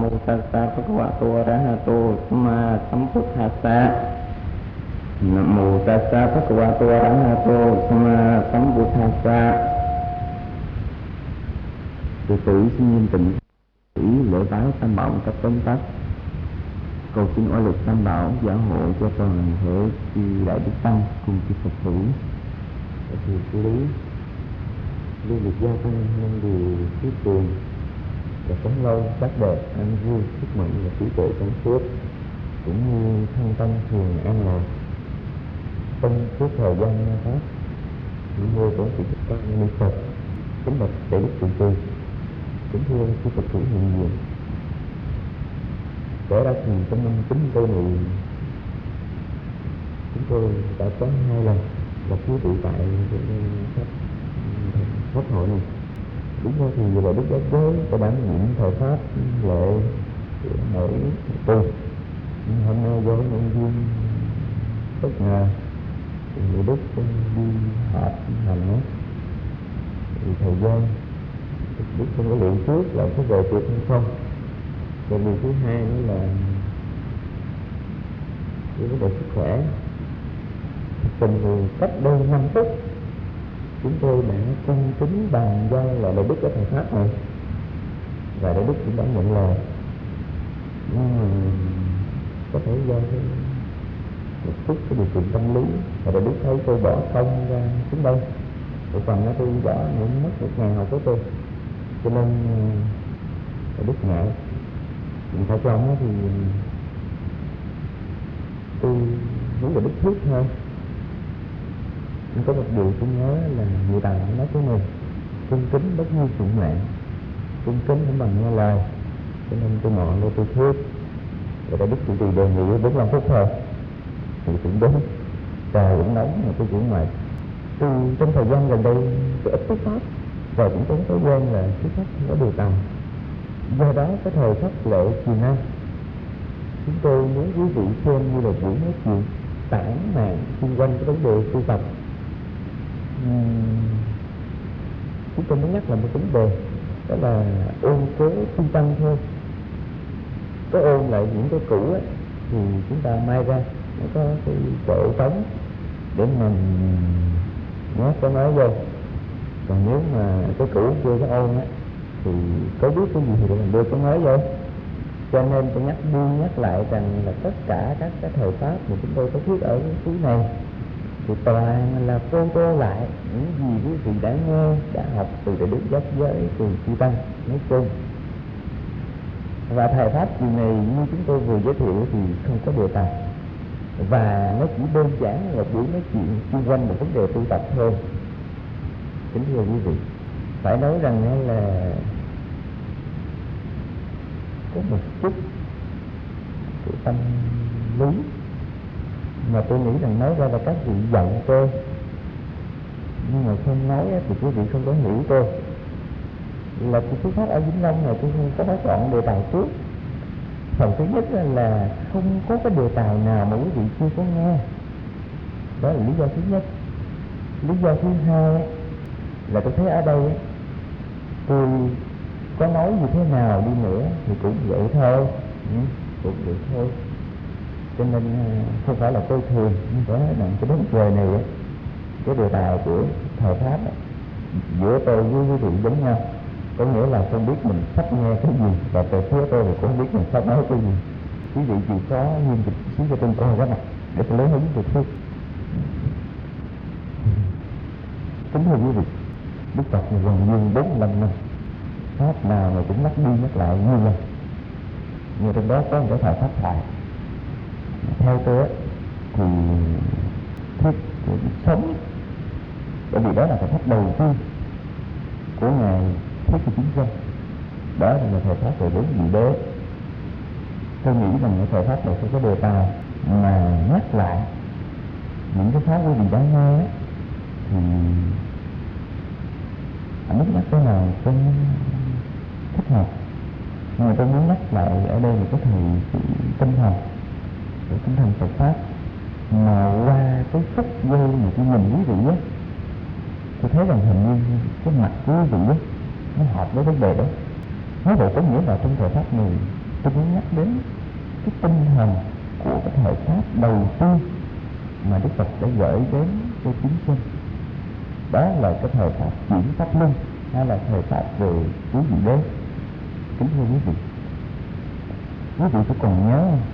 mô tassa bhagavato arahato samma sambuddhassa. Nam mô tassa bhagavato arahato samma sambuddhassa. Đệ tử xin nghiêm tịnh lễ bái Tam Bảo cấp tóm tắt, cầu xin oai lực Tam Bảo gia hộ cho toàn thể chư đại đức tăng cùng chư Phật tử. Thì xử lý lưu việc gia tăng năm điều trí tường và sống lâu sắc đẹp an vui sức mạnh và trí tuệ trong suốt, cũng như thân tâm thường an lạc trong suốt thời gian na pháp. Những người của sự thích ca ni Phật, kính bạch đại đức trụ trì, kính thưa chư Phật tử hiện diện. Kể ra thì trong năm 94 này chúng tôi đã có 2 lần gặp quý vị tại pháp hội này. Đúng ra thì là Đức Giác Giới có đảm nhiệm thời pháp lệ mỗi tuần. Hôm nay do nhân viên bất ngờ thì người Đức đi họp hành á, thì thời gian Đức không có luyện trước là có về kịp hay không. Và điều thứ hai nữa là cái vấn đề sức khỏe. Tình thì cách đây 5 phút chúng tôi đã cung kính bàn giao lại Đại Đức ở thời pháp này, và Đại Đức cũng đã nhận lời. Nhưng mà có thể do một chút cái điều kiện tâm lý, và Đại Đức thấy tôi bỏ công ra xuống đây, một phần nó tôi bỏ những mất 1 ngày học của tôi, cho nên Đại Đức ngại. Nhưng phải trong thì tôi muốn Đại Đức thuyết thôi. Nhưng có một điều tôi nhớ là người Tàu nói cái này: cung kính bất như phụng mạng, cung kính không bằng nghe lời. Cho nên tôi mọn đây tôi thuyết, rồi Đại Đức trụ trì đề nghị 45 phút thôi thì cũng đúng. Trời cũng nóng mà tôi cũng mệt. Tôi trong thời gian gần đây tôi ít thuyết pháp, và cũng có thói quen là thuyết pháp không có điều tầm. Do đó cái thời pháp lệ chiều nay chúng tôi muốn quý vị xem như là buổi nói chuyện tản mạn xung quanh cái vấn đề tu tập. Chúng tôi muốn nhắc là một vấn đề, đó là ôn cố tu tăng thôi. Có ôn lại những cái cũ ấy, thì chúng ta mai ra nó có cái chỗ trống để mình nhắc có nói vô. Còn nếu mà cái cũ chưa có ôn ấy, thì có biết cái gì thì mình đưa có nói vô. Cho nên tôi nhắc đi nhắc lại rằng là tất cả các cái thời pháp mà chúng tôi có thuyết ở cái túi này thì toàn là photo lại những gì quý vị đã nghe, đã học từ Đại Đức Giác Giới, từ chư tăng nói chung. Và thời pháp kỳ này như chúng tôi vừa giới thiệu thì không có đề tài, và nó chỉ đơn giản là buổi nói chuyện xung quanh một vấn đề tu tập thôi. Kính thưa quý vị, phải nói rằng là có một chút cái tâm lý mà tôi nghĩ rằng nói ra là các vị giận tôi, nhưng mà không nói thì quý vị không có hiểu tôi. Là tôi xuất phát ở Vĩnh Long này, tôi không có nói chọn đề tài trước. Phần thứ nhất là không có cái đề tài nào mà quý vị chưa có nghe, đó là lý do thứ nhất. Lý do thứ hai là tôi thấy ở đây tôi có nói như thế nào đi nữa thì cũng vậy thôi, cũng vậy thôi. Cho nên không phải là tôi thường, nhưng phải nói rằng cái đến giờ này cái đề tài của thời pháp giữa tôi với quý vị giống nhau. Có nghĩa là không biết mình sắp nghe cái gì, và từ phía tôi thì cũng không biết mình sắp nói cái gì. Quý vị chịu khó nghiêm túc xíu cho tôi cái này để tôi lấy hứng được thuyết. Kính thưa quý vị, Đức Phật này gần như 45 năm, pháp nào mà cũng nhắc đi nhắc lại nhiều lần. Nhưng trong đó có một cái thời pháp thoại. Theo tôi thì thuyết của sống, bởi vì đó là thời pháp đầu tiên của Ngài Thế Kỷ 900. Đó là thời pháp về 4 vị đế. Tôi nghĩ rằng cái thời pháp này không có đề tài, mà nhắc lại những cái pháp quý vị đã nghe thì anh muốn nhắc cái nào cho thích hợp. Nhưng mà tôi muốn nhắc lại ở đây là cái thời tinh thần, cái tinh thần Phật pháp, mà qua cái phút giây mà tôi nhìn quý vị á, tôi thấy rằng hình như cái mặt của quý vị á nó hợp với vấn đề đó. Nói vậy có nghĩa là trong thời pháp này tôi muốn nhắc đến cái tinh thần của cái thời pháp đầu tiên mà Đức Phật đã gửi đến cho chúng sinh. Đó là cái thời pháp chuyển pháp luân, hay là thời pháp về tứ diệu đế. Kính thưa quý vị có còn nhớ không?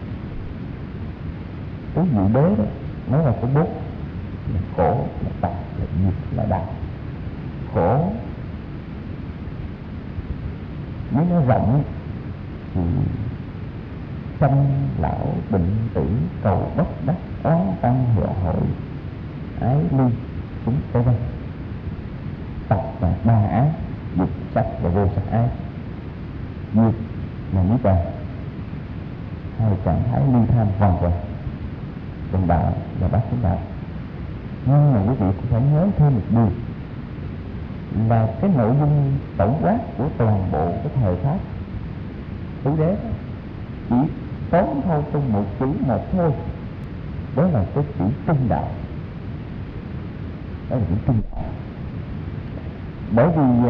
Tứ diệu đế đó, nó là có bốn: là khổ, là tập, là nghiệp, là đạo. Khổ nếu nó rộng thì sanh lão bệnh tử, cầu bất đắc, oán tăng hội hội, ái ly chúng vân vân. Tập là ba ái: dục, sắc và vô sắc ái. Nghiệp là niết bàn, hai trạng thái ly tham hoàn toàn. Còn đạo là bát chánh đạo. Nhưng mà quý vị cũng phải nhớ thêm một điều là cái nội dung tổng quát của toàn bộ cái thời pháp tứ đế chỉ tóm thôi trong một chữ một thôi, đó là cái chữ trung đạo. Đó là chữ trung đạo. Bởi vì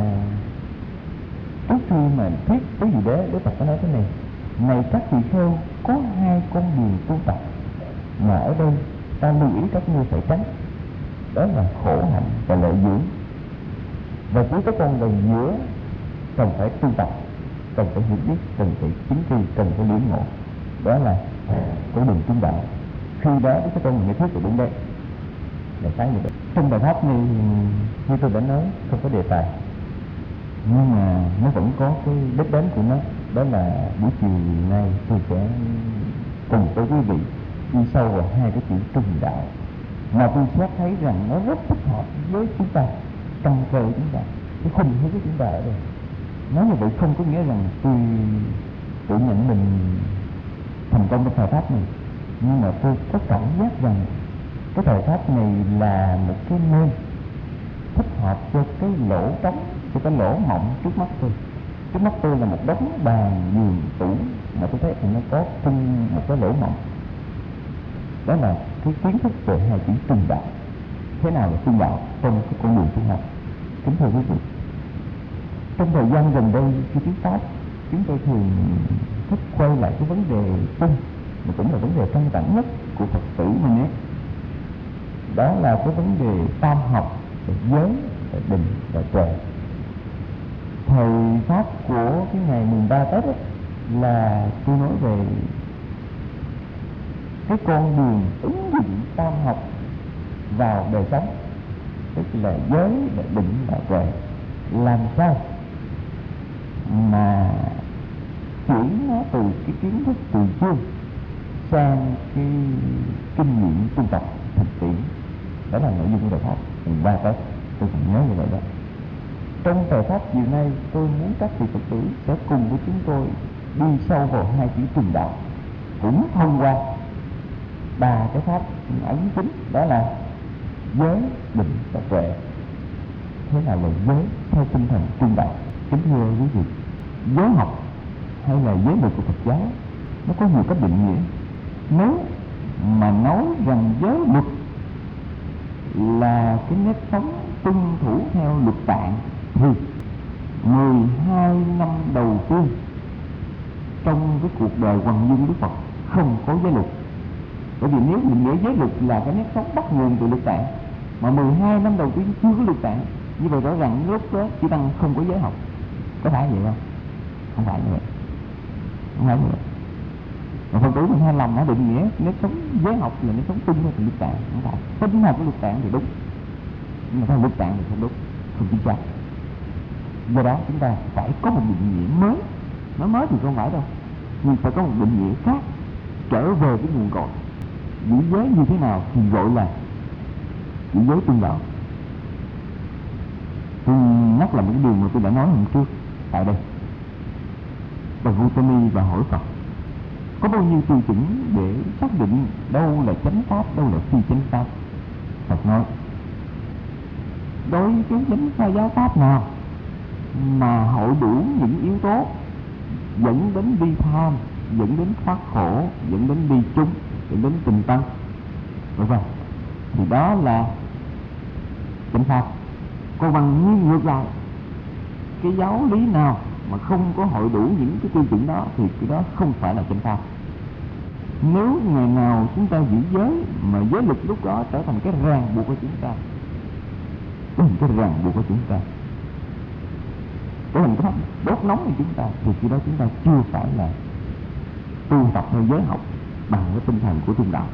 trước khi mà thuyết tứ diệu đế, Đức Phật có nói thế này: này các tỳ kheo, có hai con đường tu tập mà ở đây ta lưu ý các ngươi phải tránh, đó là khổ hạnh và lợi dưỡng. Và chỉ có con đường giữa cần phải tu tập, cần phải hiểu biết, cần phải chính tri, cần phải lĩnh ngộ, đó là con đường trung đạo. Khi đó Đức Thế Tôn mới thuyết được đúng đấy. Là sáng như vậy. Trong bài pháp này như tôi đã nói không có đề tài, nhưng mà nó vẫn có cái đích đến của nó. Đó là buổi chiều nay tôi sẽ cùng với quý vị đi sâu vào hai cái chữ trung đạo mà tôi xét thấy rằng nó rất thích hợp với chúng ta, căn cơ của chúng ta, cái khung hướng của chúng ta ở đây. Nói như vậy không có nghĩa rằng tôi tự nhận mình thành công trong thời pháp này, nhưng mà tôi có cảm giác rằng cái thời pháp này là một cái nơi thích hợp cho cái lỗ trống, cho cái lỗ mộng trước mắt tôi. Trước mắt tôi là một đống bàn, giường, tủ mà tôi thấy thì nó có chung một cái lỗ mộng. Đó là cái kiến thức về hai chữ trung đạo. Thế nào là trung đạo trong cái con đường tu học? Kính thưa quý vị, trong thời gian gần đây khi thuyết pháp, chúng tôi thường thích quay lại cái vấn đề chung, mà cũng là vấn đề căn bản nhất của Phật tử mình ấy. Đó là cái vấn đề tam học, về giới, về định và tuệ. Thời pháp của cái ngày mùng 3 Tết ấy, là tôi nói về cái con đường ứng dụng tam học vào đời sống, tức là giới, là định và tuệ. Làm sao mà chuyển nó từ cái kiến thức từ chương sang cái kinh nghiệm tu tập thực tiễn. Đó là nội dung của thời pháp mùng 3 Tết. Tôi còn nhớ như vậy đó. Trong thời pháp chiều nay, tôi muốn các vị Phật tử sẽ cùng với chúng tôi đi sâu vào hai chữ trung đạo, cũng thông qua ba cái pháp ấn chính, đó là giới, định và tuệ. Thế nào là giới theo tinh thần trung đạo? Kính thưa quý vị, giới học hay là giới luật của Phật giáo nó có nhiều cách định nghĩa. Nếu mà nói rằng giới luật là cái nếp sống tuân thủ theo luật tạng thì 12 năm đầu tiên trong cái cuộc đời hoằng dương của Đức Phật không có giới luật. Bởi vì nếu định nghĩa giới luật là cái nếp sống bắt nguồn từ luật tạng, mà 12 năm đầu tiên chưa có luật tạng, như vậy rõ ràng lúc đó chỉ tăng không có giới học. Có phải vậy không? Không phải như vậy. Không phải như vậy. Mà Phật tử mình hay lầm nó định nghĩa nếp sống giới học là nếp sống tuân theo luật tạng. Không phải. Tuân theo cái luật tạng thì đúng, nhưng mà theo luật tạng thì không đúng, không chính xác. Do đó chúng ta phải có một định nghĩa mới. Nói mới thì không phải đâu, nhưng phải có một định nghĩa khác, trở về cái nguồn cội. Giữ giới như thế nào thì gọi là giữ giới trung đạo. Tôi nhắc lại một cái điều mà tôi đã nói hôm trước tại đây. Bà Gautami và hỏi Phật có bao nhiêu tiêu chuẩn để xác định đâu là chánh pháp, đâu là phi chánh pháp. Phật nói đối với cái chánh giáo pháp nào mà hội đủ những yếu tố dẫn đến vi tham, dẫn đến thoát khổ, dẫn đến ly chung, dẫn đến tình tăng, đúng không? Thì đó là chánh pháp. Còn bằng như ngược lại, cái giáo lý nào mà không có hội đủ những cái tiêu chuẩn đó thì cái đó không phải là chánh pháp. Nếu ngày nào chúng ta giữ giới mà giới luật lúc đó trở thành cái ràng buộc của chúng ta, trở thành cái ràng buộc của chúng ta, trở thành cái đốt nóng của chúng ta, thì khi đó chúng ta chưa phải là tu tập theo giới học bằng cái tinh thần của trung đạo.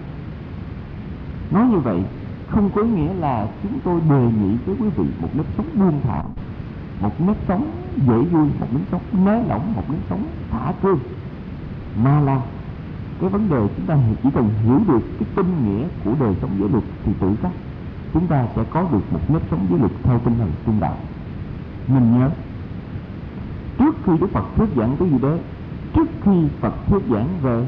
Nói như vậy không có nghĩa là chúng tôi đề nghị với quý vị một nếp sống buông thả, một nếp sống dễ vui, một nếp sống nới lỏng, một nếp sống thả cương, mà là cái vấn đề chúng ta chỉ cần hiểu được cái tinh nghĩa của đời sống giới luật thì tự khắc chúng ta sẽ có được một nếp sống giới luật theo tinh thần trung đạo. Mình nhớ, trước khi Đức Phật thuyết giảng cái gì đấy, trước khi Phật thuyết giảng về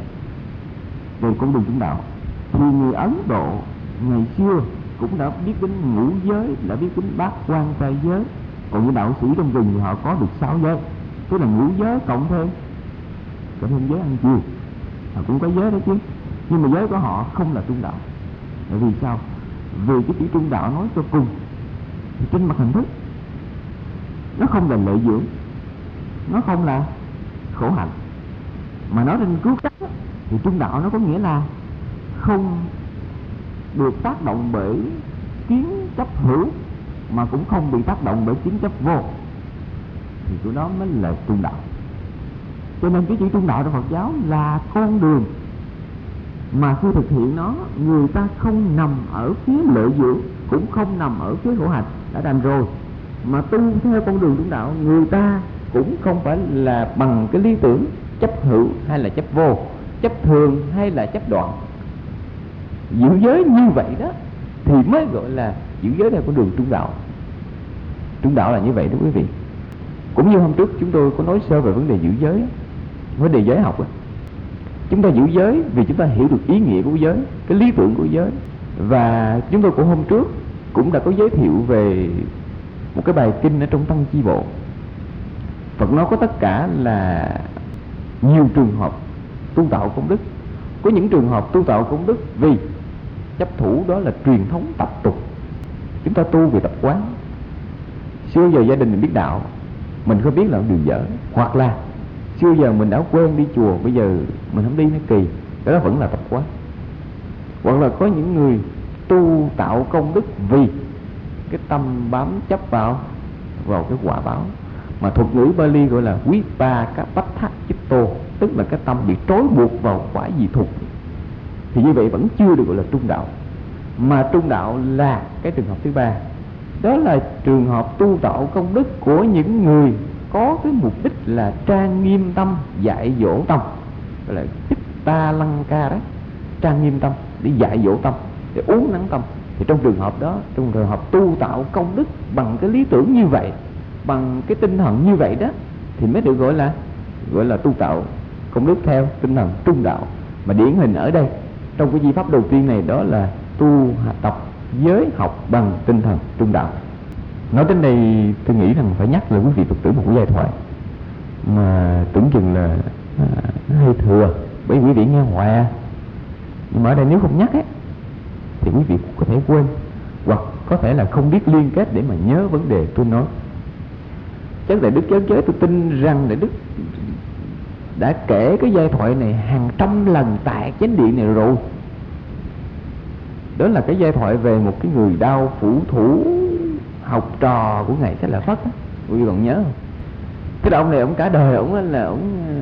con đường trung đạo, thì người Ấn Độ ngày xưa cũng đã biết đến ngũ giới, đã biết đến bát quan trai giới. Còn những đạo sĩ trong rừng thì họ có được 6 giới, tức là ngũ giới cộng thêm giới ăn chiều, họ cũng có giới đó chứ. Nhưng mà giới của họ không là trung đạo. Bởi vì sao? Vì cái chữ trung đạo nói cho cùng thì trên mặt hình thức nó không là lợi dưỡng, nó không là khổ hạnh, mà nói trên cứu cánh thì trung đạo nó có nghĩa là không được tác động bởi kiến chấp hữu, mà cũng không bị tác động bởi kiến chấp vô, thì của nó mới là trung đạo. Cho nên cái chữ trung đạo trong Phật giáo là con đường mà khi thực hiện nó, người ta không nằm ở phía lợi dưỡng, cũng không nằm ở phía khổ hạnh, đã đành rồi. Mà tu theo con đường trung đạo, người ta cũng không phải là bằng cái lý tưởng chấp hữu hay là chấp vô, chấp thường hay là chấp đoạn. Giữ giới như vậy đó thì mới gọi là giữ giới theo con đường trung đạo. Trung đạo là như vậy đó quý vị. Cũng như hôm trước chúng tôi có nói sơ về vấn đề giữ giới, vấn đề giới học đó. Chúng ta giữ giới vì chúng ta hiểu được ý nghĩa của giới, cái lý tưởng của giới. Và chúng tôi cũng hôm trước cũng đã có giới thiệu về một cái bài kinh ở trong Tăng Chi Bộ. Phật nói có tất cả là nhiều trường hợp tu tạo công đức. Có những trường hợp tu tạo công đức vì chấp thủ đó là truyền thống tập tục. Chúng ta tu vì tập quán. Xưa giờ gia đình mình biết đạo, mình không biết là điều dở. Hoặc là xưa giờ mình đã quen đi chùa, bây giờ mình không đi nó kỳ, cái đó vẫn là tập quán. Hoặc là có những người tu tạo công đức vì cái tâm bám chấp vào cái quả báo, mà thuật ngữ Bali gọi là Vipaka-pathak-chitto, tức là cái tâm bị trói buộc vào quả dị thục. Thì như vậy vẫn chưa được gọi là trung đạo. Mà trung đạo là cái trường hợp thứ ba, đó là trường hợp tu tạo công đức của những người có cái mục đích là trang nghiêm tâm, dạy dỗ tâm, gọi là Chitta Lăng Ca đó, trang nghiêm tâm để dạy dỗ tâm, để uốn nắn tâm. Thì trong trường hợp đó, trong trường hợp tu tạo công đức bằng cái lý tưởng như vậy, bằng cái tinh thần như vậy đó, thì mới được gọi là tu tạo công đức theo tinh thần trung đạo. Mà điển hình ở đây trong cái di pháp đầu tiên này, đó là tu tập giới học bằng tinh thần trung đạo. Nói đến đây tôi nghĩ rằng phải nhắc là quý vị Phật tử một giai thoại mà tưởng chừng là nó hơi thừa, bởi quý vị nghe hoài. Nhưng mà ở đây nếu không nhắc ấy, thì quý vị có thể quên, hoặc có thể là không biết liên kết để mà nhớ vấn đề tôi nói. Chắc là Đức Giáo Giới tôi tin rằng là Đức đã kể cái giai thoại này hàng trăm lần tại chánh điện này rồi. Đó là cái giai thoại về một cái người đao phủ thủ học trò của Ngài Xá Lợi Phất. Quý vị còn nhớ không? Cái ông này ông cả đời ông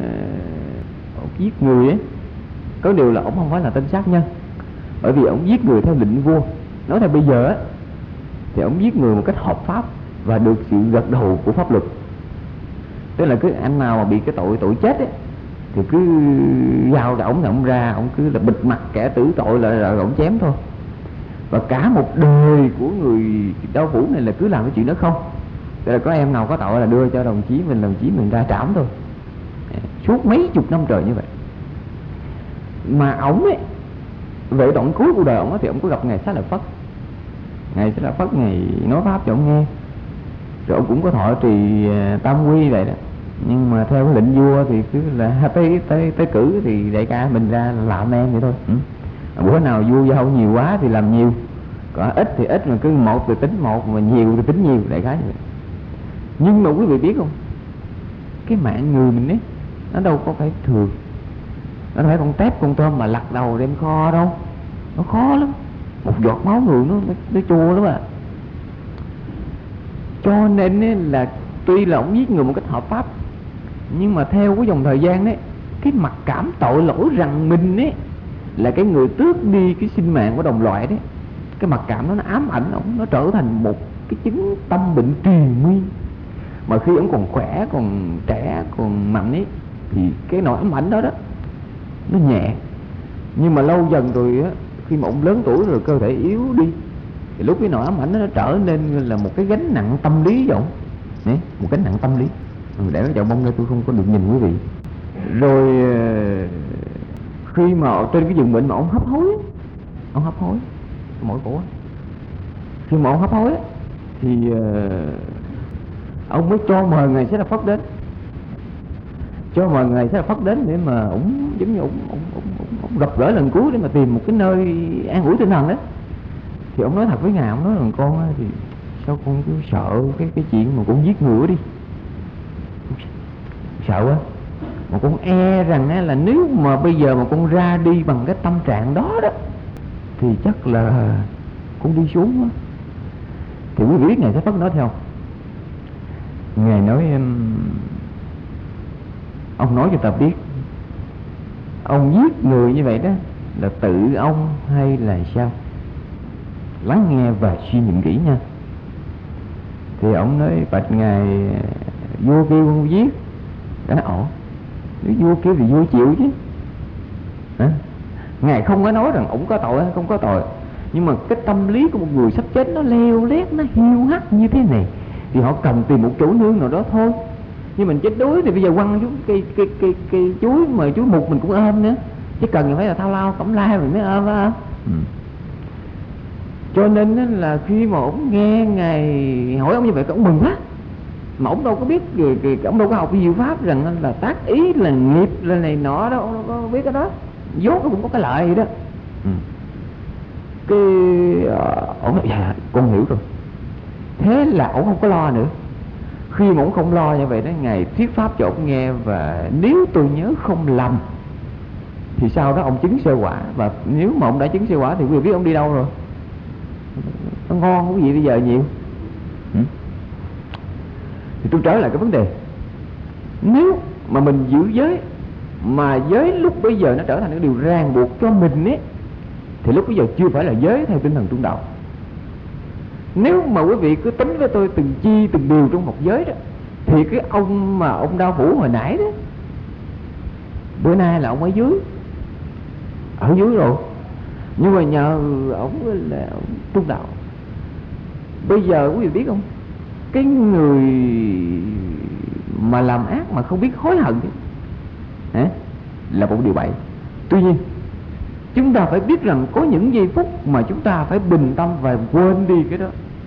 giết người ấy. Có điều là ông không phải là tên sát nhân, bởi vì ông giết người theo lệnh vua. Nói theo bây giờ á, thì ông giết người một cách hợp pháp và được sự gật đầu của pháp luật. Tức là cứ anh nào mà bị cái tội chết ấy, thì cứ giao cho ông ra, ông cứ là bịt mặt kẻ tử tội là ông chém thôi. Và cả một đời của người đao phủ này là cứ làm cái chuyện đó không. Tức là có em nào có tội là đưa cho đồng chí mình ra trảm thôi. Suốt mấy chục năm trời như vậy. Mà ổng ấy, về đoạn cuối của đời ổng thì ổng có gặp Ngài Xá Lợi Phất. Ngài Xá Lợi Phất Ngài nói pháp cho ổng nghe. Rồi ổng cũng có thọ trì tam quy vậy đó. Nhưng mà theo cái lệnh vua thì cứ là tới cử thì đại ca mình ra làm em vậy thôi. Bữa nào vua giao nhiều quá thì làm nhiều, còn ít thì ít, mà cứ một thì tính một, mà nhiều thì tính nhiều, đại khái vậy. Nhưng mà quý vị biết không, cái mạng người mình ấy, nó đâu có phải thường, nó phải con tép con tôm mà lặt đầu đem kho đâu, nó khó lắm, một giọt máu người nó chua lắm à. Cho nên ấy, là tuy là ông giết người một cách hợp pháp, nhưng mà theo cái dòng thời gian đấy, cái mặc cảm tội lỗi rằng mình ấy là cái người tước đi cái sinh mạng của đồng loại đấy, cái mặc cảm nó ám ảnh ông, nó trở thành một cái chứng tâm bệnh triền miên. Mà khi ông còn khỏe, còn trẻ, còn mạnh ấy, thì cái nỗi ám ảnh đó đó nó nhẹ, nhưng mà lâu dần rồi á, khi mà ông lớn tuổi rồi, cơ thể yếu đi, thì lúc cái nỗi ám ảnh nó trở nên là một cái gánh nặng tâm lý vậy. Đấy, một gánh nặng tâm lý. Để nói chậu bông đây tôi không có được nhìn quý vị. Rồi khi mà trên cái giường bệnh mà ông hấp hối mỏi cổ, khi mà ông hấp hối thì ông mới cho mời ngài Xá Lợi Phất đến, cho mời ngài Xá Lợi Phất đến để mà ông giống như ông gặp gỡ lần cuối để mà tìm một cái nơi an ủi tinh thần đó. Thì ông nói thật với ngài, ông nói rằng con thì sao con cứ sợ cái chuyện mà con giết người đi, sợ quá, mà con e rằng á, là nếu mà bây giờ mà con ra đi bằng cái tâm trạng đó đó thì chắc là con đi xuống á. Thì quý vị biết ngài Xá Phất nói theo, ngài nói ông nói cho ta biết, ông giết người như vậy đó là tự ông hay là sao? Lắng nghe và suy nghiệm kỹ nha. Thì ông nói bạch ngài, vua kêu con giết. Cái nói ổn, nếu vua kêu thì vua chịu chứ. Ngài không có nói rằng ổng có tội hay không có tội, nhưng mà cái tâm lý của một người sắp chết nó leo lét, nó hiu hắt như thế này, thì họ cần tìm một chỗ nương nào đó thôi. Nhưng mình chết đuối thì bây giờ quăng xuống cây chuối mà chuối mục mình cũng ôm nữa, chứ cần thì phải là thao lao cẩm lai mình mới ôm á. Cho nên là khi mà ổng nghe ngài hỏi ông như vậy, ông mừng quá. Mà ổng đâu có biết, ổng đâu có học diệu pháp rằng là tác ý là nghiệp là này nọ đó, ông đâu có biết cái đó, dốt nó cũng có cái lợi gì đó. Cái ổng nói dạ con hiểu rồi. Thế là ổng không có lo nữa. Khi mà ổng không lo như vậy đó, ngài thuyết pháp cho ổng nghe, và nếu tôi nhớ không lầm thì sau đó ông chứng sơ quả. Và nếu mà ông đã chứng sơ quả thì quý vị biết ông đi đâu rồi. Nó ngon quý vị bây giờ nhiều. Thì tôi trở lại cái vấn đề, nếu mà mình giữ giới, mà giới lúc bây giờ nó trở thành cái điều ràng buộc cho mình ấy, thì lúc bây giờ chưa phải là giới theo tinh thần trung đạo. Nếu mà quý vị cứ tính với tôi từng chi từng điều trong một giới đó, thì cái ông mà ông Đao Phủ hồi nãy đó, bữa nay là ông ở dưới rồi, nhưng mà nhờ ông là ông trung đạo. Bây giờ quý vị biết không, cái người mà làm ác mà không biết hối hận là một điều bậy. Tuy nhiên chúng ta phải biết rằng có những giây phút mà chúng ta phải bình tâm và quên đi cái đó.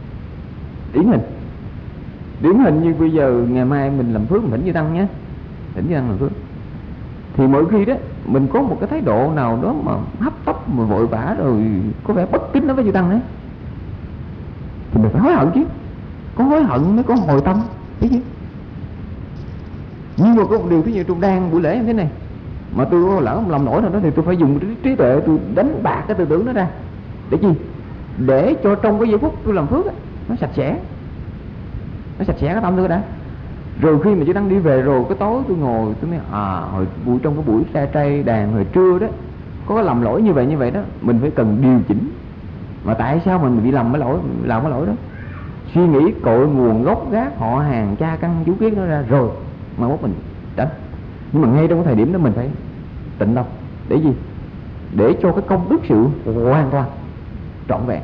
Điển hình như bây giờ ngày mai mình làm phước, mình thỉnh Như Tăng nhé, thỉnh Như Tăng làm phước, thì mỗi khi đó mình có một cái thái độ nào đó mà hấp tấp mà vội vã rồi có vẻ bất kính đối với Như Tăng đấy, thì mình phải hối hận chứ. Có hối hận mới có hồi tâm, thấy chứ. Nhưng mà có một điều, thứ như tôi đang buổi lễ như thế này mà tôi có lỡ làm lỗi nào đó, thì tôi phải dùng trí tuệ, tôi đánh bạc cái tư tưởng đó ra. Để chi? Để cho trong cái giây phút tôi làm phước nó sạch sẽ, cái tâm tôi đã. Rồi khi mà Chư Tăng đi về rồi, cái tối tôi ngồi tôi nói trong cái buổi trai đàn hồi trưa đó có cái lầm lỗi như vậy đó, mình phải cần điều chỉnh. Mà tại sao mình bị làm cái lỗi đó? Suy nghĩ cội nguồn gốc gác họ hàng cha căn chú kiết nó ra rồi mà mốt mình tránh. Nhưng mà ngay trong cái thời điểm đó mình phải tịnh tâm. Để gì? Để cho cái công đức sự hoàn toàn trọn vẹn.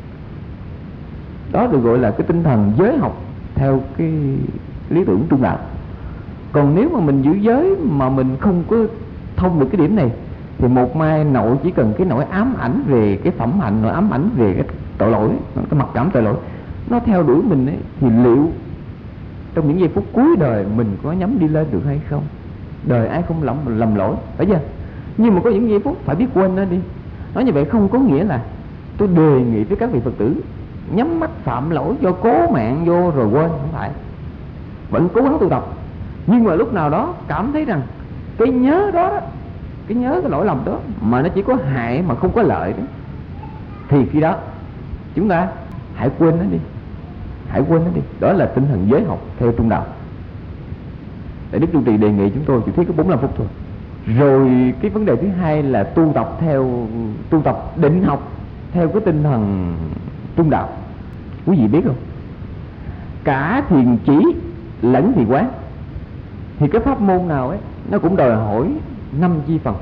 Đó được gọi là cái tinh thần giới học theo cái lý tưởng trung đạo. Còn nếu mà mình giữ giới mà mình không có thông được cái điểm này, thì một mai nội chỉ cần cái nỗi ám ảnh về cái phẩm hạnh, nỗi ám ảnh về cái tội lỗi, cái mặc cảm tội lỗi nó theo đuổi mình ấy, thì liệu trong những giây phút cuối đời mình có nhắm đi lên được hay không? Đời ai không lầm lỗi, phải chưa? Nhưng mà có những giây phút phải biết quên nó đi. Nói như vậy không có nghĩa là tôi đề nghị với các vị Phật tử nhắm mắt phạm lỗi do cố mạng vô rồi quên, không phải. Vẫn cố gắng tu tập, Nhưng mà lúc nào đó cảm thấy rằng cái nhớ đó, cái nhớ cái lỗi lầm đó mà nó chỉ có hại mà không có lợi đó, thì khi đó chúng ta hãy quên nó đi, hãy quên nó đi. Đó là tinh thần giới học theo trung đạo. Để Đức Trụ Trì đề nghị chúng tôi chỉ thiết có 45 phút thôi. Rồi cái vấn đề thứ hai là tu tập định học theo cái tinh thần trung đạo. Quý vị biết không, cả thiền chỉ lẫn thiền quán thì cái pháp môn nào ấy nó cũng đòi hỏi 5 chi phần: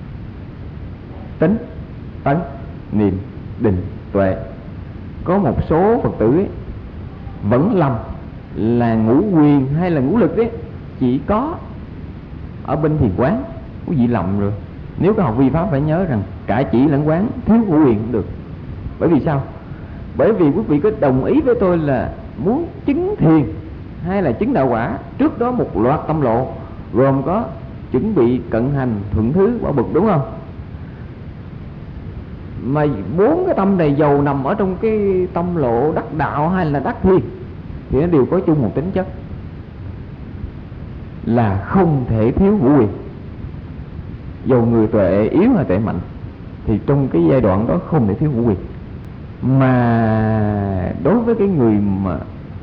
tính, tấn, niệm, định, tuệ. Có một số Phật tử ấy vẫn lầm là ngũ quyền hay là ngũ lực đấy chỉ có ở bên thiền quán. Quý vị lầm rồi. Nếu có học vi pháp phải nhớ rằng cả chỉ lẫn quán, thiếu ngũ quyền cũng được. Bởi vì sao? Bởi vì quý vị có đồng ý với tôi là muốn chứng thiền hay là chứng đạo quả, trước đó một loạt tâm lộ, gồm có chuẩn bị, cận hành, thuận thứ, quả bực, đúng không? Mà 4 cái tâm này dầu nằm ở trong cái tâm lộ đắc đạo hay là đắc thiền thì nó đều có chung một tính chất là không thể thiếu ngũ quyền. Dầu người tuệ yếu hay tuệ mạnh thì trong cái giai đoạn đó không thể thiếu ngũ quyền. Mà đối với cái người mà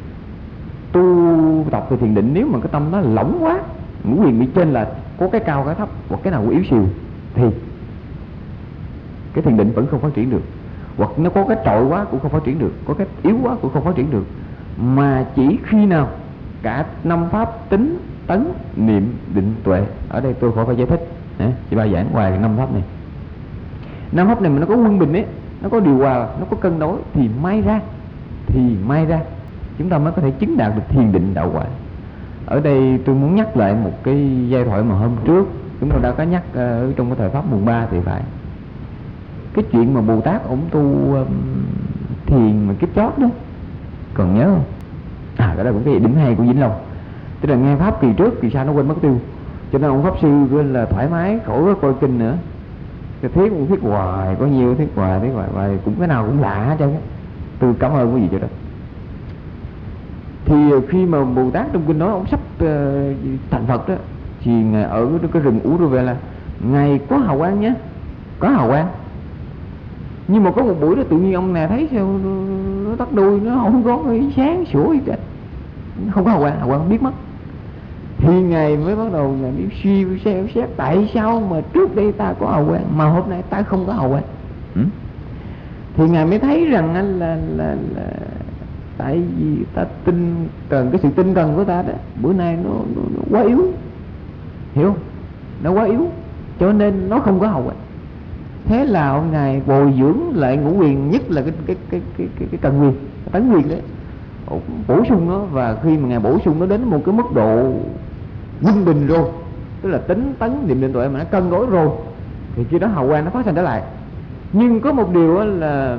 tu tập về thiền định, nếu mà cái tâm nó lỏng quá, ngũ quyền bị trên là có cái cao cái thấp hoặc cái nào cũng yếu xìu, thì cái thiền định vẫn không phát triển được. Hoặc nó có cái trội quá cũng không phát triển được, có cái yếu quá cũng không phát triển được. Mà chỉ khi nào cả 5 pháp tính, tấn, niệm, định, tuệ, ở đây tôi khỏi phải giải thích, chỉ bài giảng ngoài 5 pháp này. 5 pháp này mà nó có quân bình ấy, nó có điều hòa, nó có cân đối thì may ra chúng ta mới có thể chứng đạt được thiền định đạo quả. Ở đây tôi muốn nhắc lại một cái giai thoại mà hôm trước chúng tôi đã có nhắc ở trong cái thời pháp mùng 3 thì phải. Cái chuyện mà Bồ Tát ổng tu thiền mà kiếp chót đó, còn nhớ không? Cái đó cũng cái điểm hay của Vĩnh Long. Tức là nghe pháp kỳ trước kỳ sau nó quên mất tiêu, cho nên ông pháp sư quên là thoải mái, khỏi có coi kinh nữa. Cái thuyết hoài, có nhiều thuyết hoài, cũng cái nào cũng lạ hết trơn á. Tôi cảm ơn quý vị cho đó. Thì khi mà Bồ Tát trong kinh nói ông sắp thành Phật đó, thì ngài ở cái rừng Uruvela, ngài có hào quang nhé, có hào quang. Nhưng mà có một buổi đó tự nhiên ông này thấy sao nó tắt đuôi, nó không có cái sáng sủa gì hết, không có hào quang biết mất. Thì ngài mới bắt đầu ngài đi suy xét tại sao mà trước đây ta có hào quang mà hôm nay ta không có hào quang. Thì ngài mới thấy rằng là tại vì ta tinh cần, cái sự tinh cần của ta đó bữa nay nó quá yếu, hiểu không? Nó quá yếu cho nên nó không có hào quang. Thế là ông ngài bồi dưỡng lại ngũ quyền, nhất là cái cần quyền, cái tấn quyền đấy, bổ sung nó. Và khi mà ngài bổ sung nó đến một cái mức độ quân bình rồi, tức là tính, tấn, niệm, định, tuệ mà nó cân đối rồi, thì khi đó hào quang nó phát sinh trở lại. Nhưng có một điều là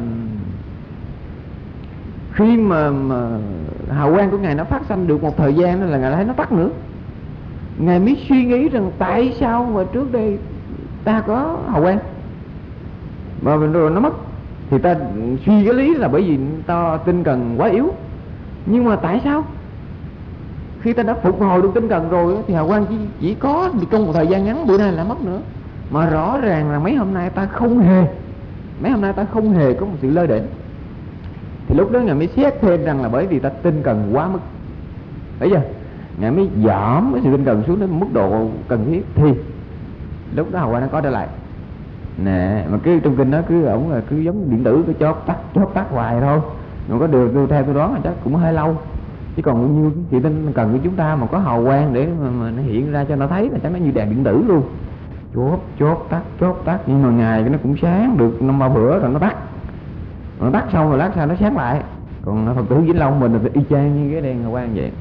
khi mà hào quang của ngài nó phát sinh được một thời gian đó là ngài thấy nó tắt nữa. Ngài mới suy nghĩ rằng tại sao mà trước đây ta có hào quang mà rồi nó mất. Thì ta suy cái lý là bởi vì ta tinh cần quá yếu. Nhưng mà tại sao khi ta đã phục hồi được tinh cần rồi thì hào quang chỉ có trong một thời gian ngắn, bữa nay là mất nữa. Mà rõ ràng là mấy hôm nay ta không hề có một sự lơ đễnh. Thì lúc đó ngài mới xét thêm rằng là bởi vì ta tinh cần quá mức, thấy chưa? Ngài mới giảm cái sự tinh cần xuống đến mức độ cần thiết, thì lúc đó hào quang nó có trở lại nè. Mà cái trong kinh đó ổng là cứ giống điện tử, cứ chót tắt hoài thôi. Mà có điều theo tôi đoán là chắc cũng hơi lâu. Chứ còn như chị tinh cần của chúng ta mà có hào quang để mà nó hiện ra cho nó thấy là chắc nó như đèn điện tử luôn, chốt tắt. Nhưng mà ngày nó cũng sáng được 5-3 bữa rồi nó tắt xong rồi lát sau nó sáng lại. Còn Phật tử Vĩnh Long mình là y chang như cái đèn hào quang vậy.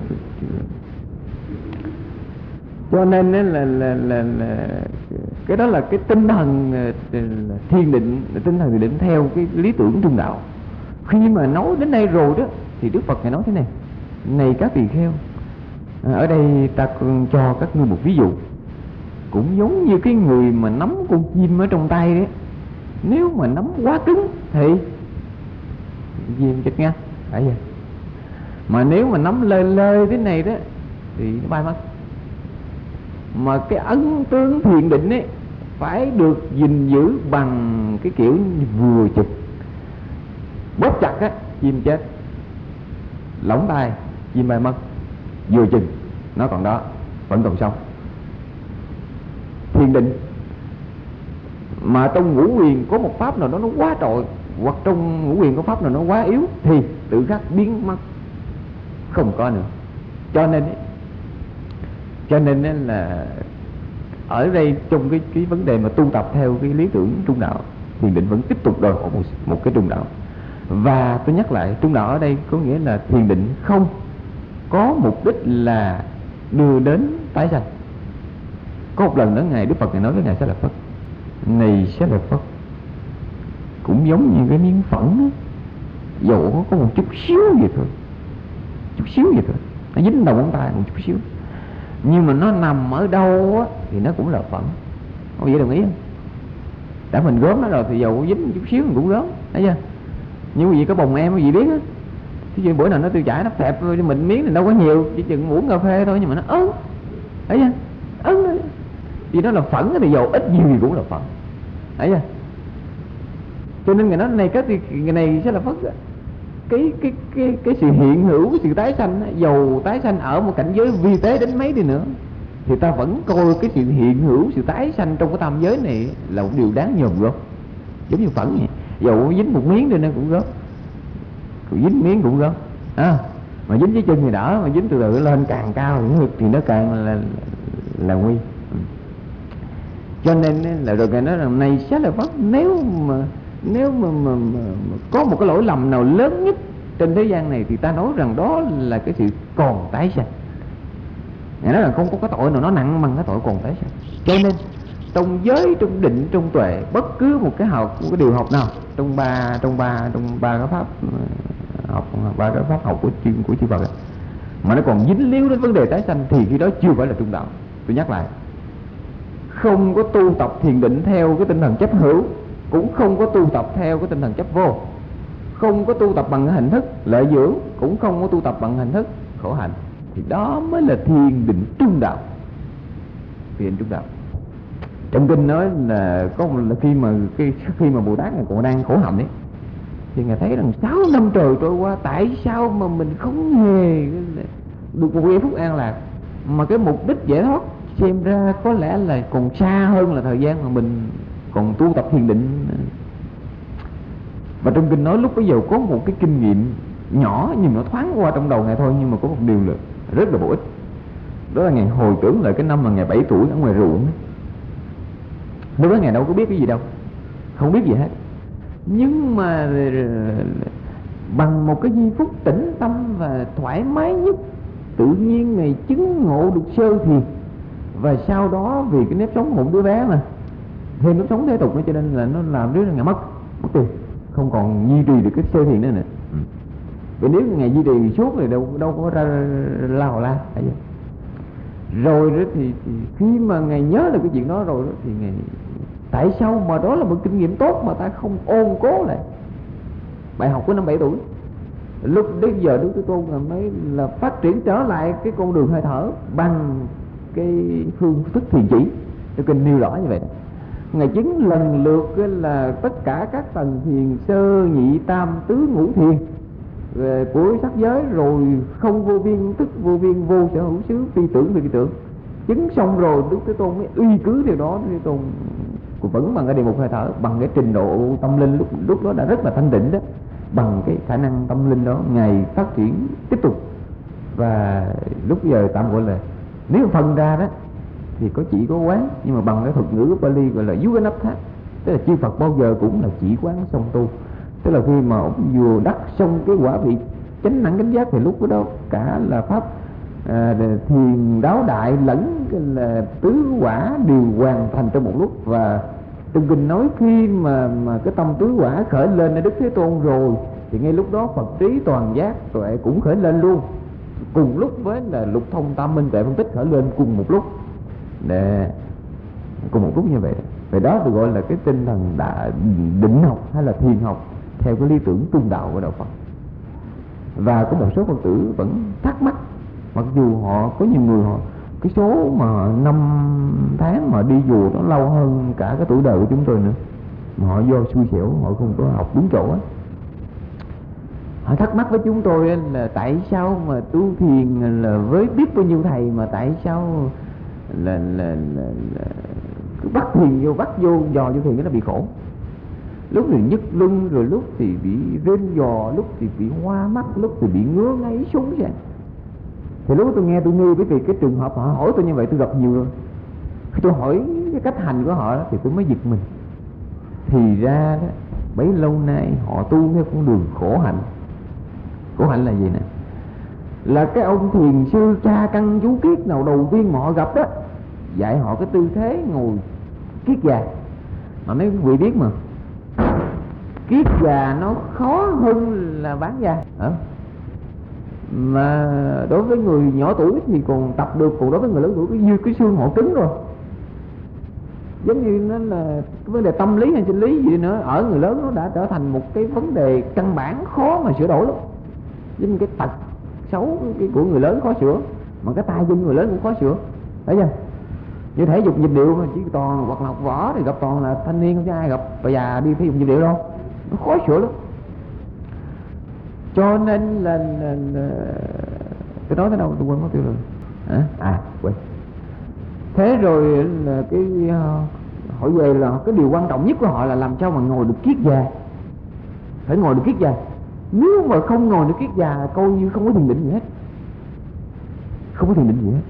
Cho nên là cái đó là cái tinh thần thiền định, tinh thần thiền định theo cái lý tưởng trung đạo. Khi mà nói đến đây rồi đó thì Đức Phật ngài nói thế này: này các tỳ kheo, ở đây ta cho các ngươi một ví dụ, cũng giống như cái người mà nắm con chim ở trong tay đấy. Nếu mà nắm quá cứng thì chim chết nha, phải vậy. Mà nếu mà nắm lơi thế này đó thì nó bay mất. mà cái ấn tướng thiền định ấy phải được gìn giữ bằng cái kiểu vừa chực. Bóp chặt á, chim chết, lỏng tay, chim bay mất. Vừa chừng, nó còn đó, vẫn còn sống. Thiền định mà trong ngũ quyền có một pháp nào đó nó quá trội, hoặc trong ngũ quyền có pháp nào nó quá yếu, thì tự khắc biến mất, không có nữa. Cho nên là ở đây trong cái vấn đề mà tu tập theo cái lý tưởng trung đạo, thiền định vẫn tiếp tục đòi hỏi một cái trung đạo. Và tôi nhắc lại, trung đạo ở đây có nghĩa là thiền định không có mục đích là đưa đến tái sanh. Có một lần đó Ngài Đức Phật Ngài nói với Ngài Xá Lợi Phất: này Xá Lợi Phất, cũng giống như cái miếng phẫn đó, dẫu có một chút xíu gì thôi, nó dính đầu ngón tay một chút xíu, nhưng mà nó nằm ở đâu á thì nó cũng là phẫn. Không vậy đồng ý không? Đã mình gớm nó rồi thì dầu dính một chút xíu mình cũng gớm, thấy chưa? Nhưng mà vì có bồng em có gì biết á, chứ chuyện bữa nào nó tiêu chảy nó phẹp mình miếng thì đâu có nhiều, chỉ chừng muỗng cà phê thôi, nhưng mà nó ớn, thấy chưa? Ớn vì nó là phẫn thì dầu ít nhiều gì cũng là phẫn, thấy chưa? Cho nên Ngài nói này cái này sẽ là phất cái sự hiện hữu, cái sự tái sanh, dầu tái sanh ở một cảnh giới vi tế đến mấy đi nữa thì ta vẫn coi cái sự hiện hữu, sự tái sanh trong cái tam giới này là một điều đáng nhòm gớm. Giống như phẫn vậy, dầu dính một miếng đi nữa cũng gớm, dính miếng cũng gớm mà dính dưới chân thì đỡ, mà dính từ từ lên càng cao thì nó càng là nguy. Cho nên là rồi Ngài nói rằng này Xá Lợi Phất, nếu mà có một cái lỗi lầm nào lớn nhất trên thế gian này thì ta nói rằng đó là cái sự còn tái sanh. Ngài nói rằng không có cái tội nào nó nặng bằng cái tội còn tái sanh. Cho nên trong giới, trong định, trong tuệ, bất cứ một cái điều học nào trong ba cái pháp học, ba cái pháp học của chư Phật ấy, mà nó còn dính líu đến vấn đề tái sanh thì khi đó chưa phải là trung đạo. Tôi nhắc lại, không có tu tập thiền định theo cái tinh thần chấp hữu, cũng không có tu tập theo cái tinh thần chấp vô, không có tu tập bằng hình thức lợi dưỡng, cũng không có tu tập bằng hình thức khổ hạnh, thì đó mới là thiền định trung đạo. Thiền định trung đạo trong kinh nói là có một là khi mà Bồ Tát này còn đang khổ hạnh ấy, thì Ngài thấy rằng 6 năm trời trôi qua, tại sao mà mình không hề được một giây phút an lạc, mà cái mục đích giải thoát xem ra có lẽ là còn xa hơn là thời gian mà mình còn tu tập thiền định. Và trong kinh nói lúc bấy giờ có một cái kinh nghiệm nhỏ nhưng nó thoáng qua trong đầu Ngài thôi, nhưng mà có một điều là rất là bổ ích. Đó là Ngài hồi tưởng lại cái năm mà Ngài 7 tuổi ở ngoài ruộng ấy. Lúc đó Ngài đâu có biết cái gì đâu, không biết gì hết, nhưng mà bằng một cái giây phút tĩnh tâm và thoải mái nhất, tự nhiên Ngài chứng ngộ được sơ thiền. Và sau đó vì cái nếp sống một đứa bé mà thêm nếp sống thế tục nữa, cho nên là nó làm đứa Ngài mất tiền, không còn duy trì được cái sơ thiền nữa nè. Vì nếu Ngài duy trì suốt thì đâu có ra lao la. Rồi thì khi mà Ngài nhớ được cái chuyện đó rồi thì Ngài, tại sao mà đó là một kinh nghiệm tốt mà ta không ôn cố lại? Bài học của năm 7 tuổi. Lúc đến giờ Đức Thế Tôn mới là phát triển trở lại cái con đường hơi thở bằng cái phương thức thiền chỉ. Tôi kinh nêu rõ như vậy. Ngài chứng lần lượt là tất cả các tầng thiền sơ, nhị, tam, tứ, ngũ thiền về của sắc giới, rồi không vô biên, tức vô biên, vô sở hữu xứ, phi tưởng, phi tưởng. Chứng xong rồi Đức Thế Tôn mới uy cứ điều đó. Đức Thế Tôn vẫn bằng cái đề mục hơi thở, bằng cái trình độ tâm linh lúc đó đã rất là thanh tịnh đó, bằng cái khả năng tâm linh đó Ngài phát triển tiếp tục. Và lúc giờ tạm gọi là, nếu phân ra đó thì chỉ có quán, nhưng mà bằng cái thuật ngữ của Pali gọi là Yuganatha, tức là chư Phật bao giờ cũng là chỉ quán song tu. Tức là khi mà ông vừa đắc xong cái quả vị chánh đẳng chánh giác thì lúc đó cả là pháp thiền đáo đại lẫn là tứ quả đều hoàn thành trong một lúc. Và trong kinh nói khi mà cái tâm tứ quả khởi lên ở Đức Thế Tôn rồi thì ngay lúc đó Phật trí toàn giác tuệ cũng khởi lên luôn, cùng lúc với là lục thông tam minh tuệ phân tích khởi lên cùng một lúc, để cùng một lúc như vậy. Vậy đó được gọi là cái tinh thần định học hay là thiền học theo cái lý tưởng trung đạo của đạo Phật. Và có một số Phật tử vẫn thắc mắc, mặc dù họ có nhiều người họ cái số mà 5 tháng mà đi chùa nó lâu hơn cả cái tuổi đời của chúng tôi nữa, mà họ do xui xẻo họ không có học đúng chỗ á. Họ thắc mắc với chúng tôi là tại sao mà tu thiền là với biết bao nhiêu thầy mà tại sao là cứ bắt thiền vô dò vô thiền cái nó bị khổ. Lúc thì nhức lưng, rồi lúc thì bị rên giò, lúc thì bị hoa mắt, lúc thì bị ngứa ngáy súng ra. Thì lúc tôi nghe tôi nghi, bởi vì cái trường hợp họ hỏi tôi như vậy tôi gặp nhiều rồi. Khi tôi hỏi cái cách hành của họ đó, thì tôi mới giật mình. Thì ra đó, bấy lâu nay họ tu theo con đường khổ hạnh. Khổ hạnh là gì nè? Là cái ông thiền sư cha căn chú kiết nào đầu tiên mà họ gặp đó, dạy họ cái tư thế ngồi kiết già. Mà mấy quý vị biết mà, kiết già nó khó hơn là bán già. Mà đối với người nhỏ tuổi thì còn tập được, còn đối với người lớn tuổi cái xương họ cứng rồi. Giống như nó là cái vấn đề tâm lý hay sinh lý gì nữa, ở người lớn nó đã trở thành một cái vấn đề căn bản khó mà sửa đổi lắm. Giống như cái tật xấu của người lớn khó sửa, mà cái tai dung người lớn cũng khó sửa, thấy chưa? Như thể dục nhịp điệu mà chỉ toàn hoặc là học võ thì gặp toàn là thanh niên, không có ai gặp bà già đi thể dục nhịp điệu đâu, nó khó sửa lắm. Cho nên là tôi nói tới đâu tôi quên mất tiêu rồi. Quên. Thế rồi là cái hỏi về là cái điều quan trọng nhất của họ là làm sao mà ngồi được kiết già. Phải ngồi được kiết già. Nếu mà không ngồi được kiết già coi như không có thiền định gì hết. Không có thiền định gì hết.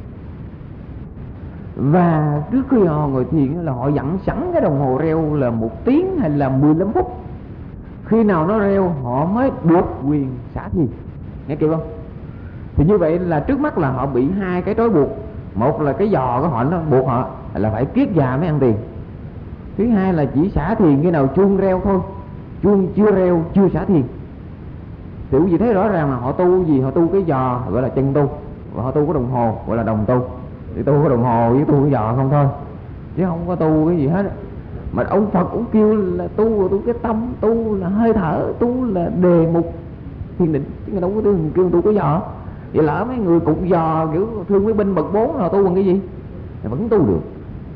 Và trước khi họ ngồi thiền là họ dặn sẵn cái đồng hồ reo là 1 tiếng hay là 15 phút. Khi nào nó reo họ mới được quyền xả thiền. Nghe kịp không? Thì như vậy là trước mắt là họ bị 2 cái trói buộc. Một là cái giò của họ nó buộc họ là phải kiết già mới ăn tiền. Thứ hai là chỉ xả thiền khi nào chuông reo thôi. Chuông chưa reo chưa xả thiền. Thì quý vị thấy rõ ràng là họ tu gì? Họ tu cái giò gọi là chân tu, và họ tu cái đồng hồ gọi là đồng tu. Thì tu cái đồng hồ với tu cái giò không thôi, chứ không có tu cái gì hết. Mà ông Phật cũng kêu là tu cái tâm, tu là hơi thở, tu là đề mục thiền định, chứ người đâu có kêu tu cái giò. Vậy lỡ mấy người cục giò kiểu thương với binh bậc 4 là tu bằng cái gì? Thì vẫn tu được,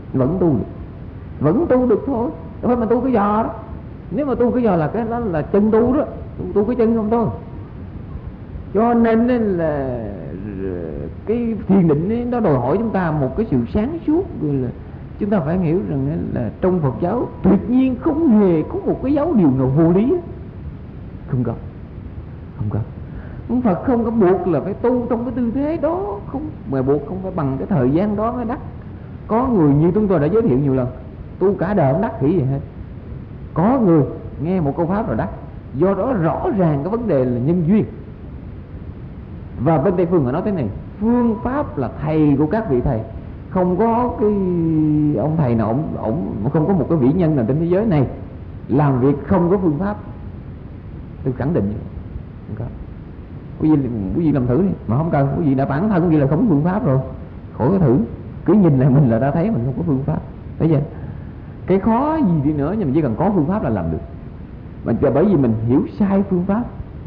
vẫn tu được thôi. Đâu phải mà tu cái giò đó. Nếu mà tu cái giò là cái đó là chân tu đó, tu cái chân không thôi. Cho nên là cái thiền định ấy, nó đòi hỏi chúng ta một cái sự sáng suốt. Rồi là chúng ta phải hiểu rằng là trong Phật giáo tuyệt nhiên không hề có một cái giáo điều nào vô lý. Không có. Ông Phật không có buộc là phải tu trong cái tư thế đó, không, mà buộc không phải bằng cái thời gian đó mới đắc. Có người như chúng tôi đã giới thiệu nhiều lần, tu cả đời không đắc khỉ gì hết. Có người nghe một câu pháp rồi đắc. Do đó rõ ràng cái vấn đề là nhân duyên. Và bên Tây Phương họ nói thế này: phương pháp là thầy của các vị thầy. Không có cái ông thầy nào ổng không có một cái vĩ nhân nào trên thế giới này làm việc không có phương pháp. Tôi khẳng định không có. Quý vị làm thử đi, mà không cần, quý vị đã bản thân quý vị là không có phương pháp rồi, khỏi có thử. Cứ nhìn lại mình là đã thấy mình không có phương pháp. Thấy chưa? Cái khó gì đi nữa nhưng mà chỉ cần có phương pháp là làm được. Mà bởi vì mình hiểu sai phương pháp.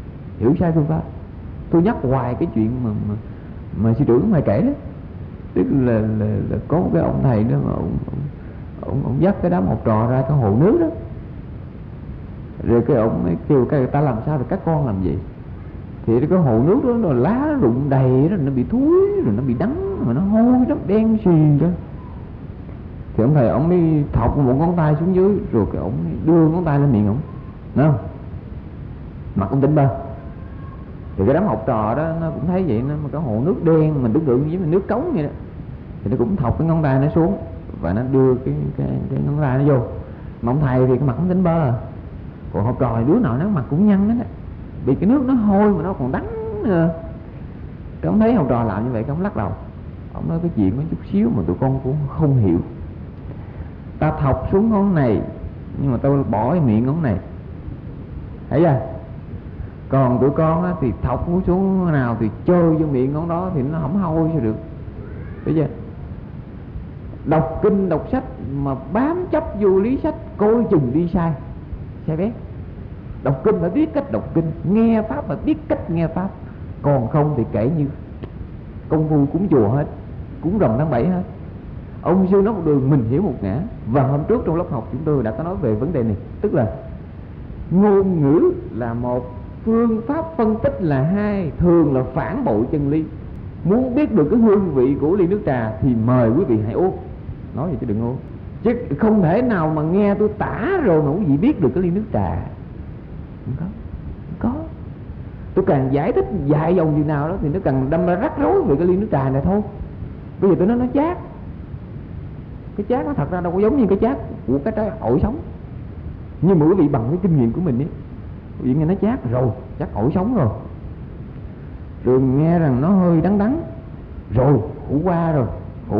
Tôi nhắc hoài cái chuyện mà sư trưởng mày kể đó. Tức là có một cái ông thầy đó mà ông dắt cái đám học trò ra cái hồ nước đó. Rồi cái ông mới kêu cái người ta làm sao, rồi các con làm gì. Thì cái hồ nước đó nó lá nó rụng đầy đó, nó bị thúi, rồi nó bị đắng, mà nó hôi đó, đen xì đó. Thì ông thầy ông mới thọc một ngón tay xuống dưới, rồi cái ông đưa ngón tay lên miệng ông, thấy không? Mặt ông tỉnh bơ. Thì cái đám học trò đó nó cũng thấy vậy, nó một cái hồ nước đen, mình tưởng tượng với nước cống vậy đó. Thì nó cũng thọc cái ngón tay nó xuống và nó đưa cái ngón tay nó vô. Mà ông thầy thì cái mặt ông tỉnh bơ. Còn học trò thì đứa nào nó mặt cũng nhăn hết á, vì cái nước nó hôi mà nó còn đắng nữa. Cái ông thấy học trò làm như vậy, cái ông lắc đầu. Ông nói cái chuyện có chút xíu mà tụi con cũng không hiểu. Ta thọc xuống ngón này, nhưng mà tôi bỏ cái miệng ngón này, thấy chưa? Còn tụi con á, thì thọc xuống nào thì chơi vô miệng ngón đó thì nó không hôi sao được. Thấy chưa? Đọc kinh đọc sách mà bám chấp vô lý sách, coi chừng đi sai bét. Đọc kinh phải biết cách đọc kinh, nghe pháp phải biết cách nghe pháp. Còn không thì kể như công phu cúng chùa hết. cũng rằm tháng 7 hết. Ông sư nói một đường, mình hiểu một ngã. Và hôm trước trong lớp học chúng tôi đã có nói về vấn đề này, tức là ngôn ngữ là một, phương pháp phân tích là hai, thường là phản bội chân lý. Muốn biết được cái hương vị của ly nước trà thì mời quý vị hãy uống. Nói gì chứ đừng uống. Chứ không thể nào mà nghe tôi tả rồi mà quý vị biết được cái ly nước trà. Không có. Tôi càng giải thích dài dòng gì nào đó thì nó càng đâm ra rắc rối về cái ly nước trà này thôi. Bây giờ tôi nói nó chát. Cái chát nó thật ra đâu có giống như cái chát của cái trái ổi sống. Nhưng mà quý vị bằng cái kinh nghiệm của mình ấy, quý vị nghe nó chát rồi, chắc ổi sống rồi. Rồi nghe rằng nó hơi đắng đắng rồi, khổ qua rồi.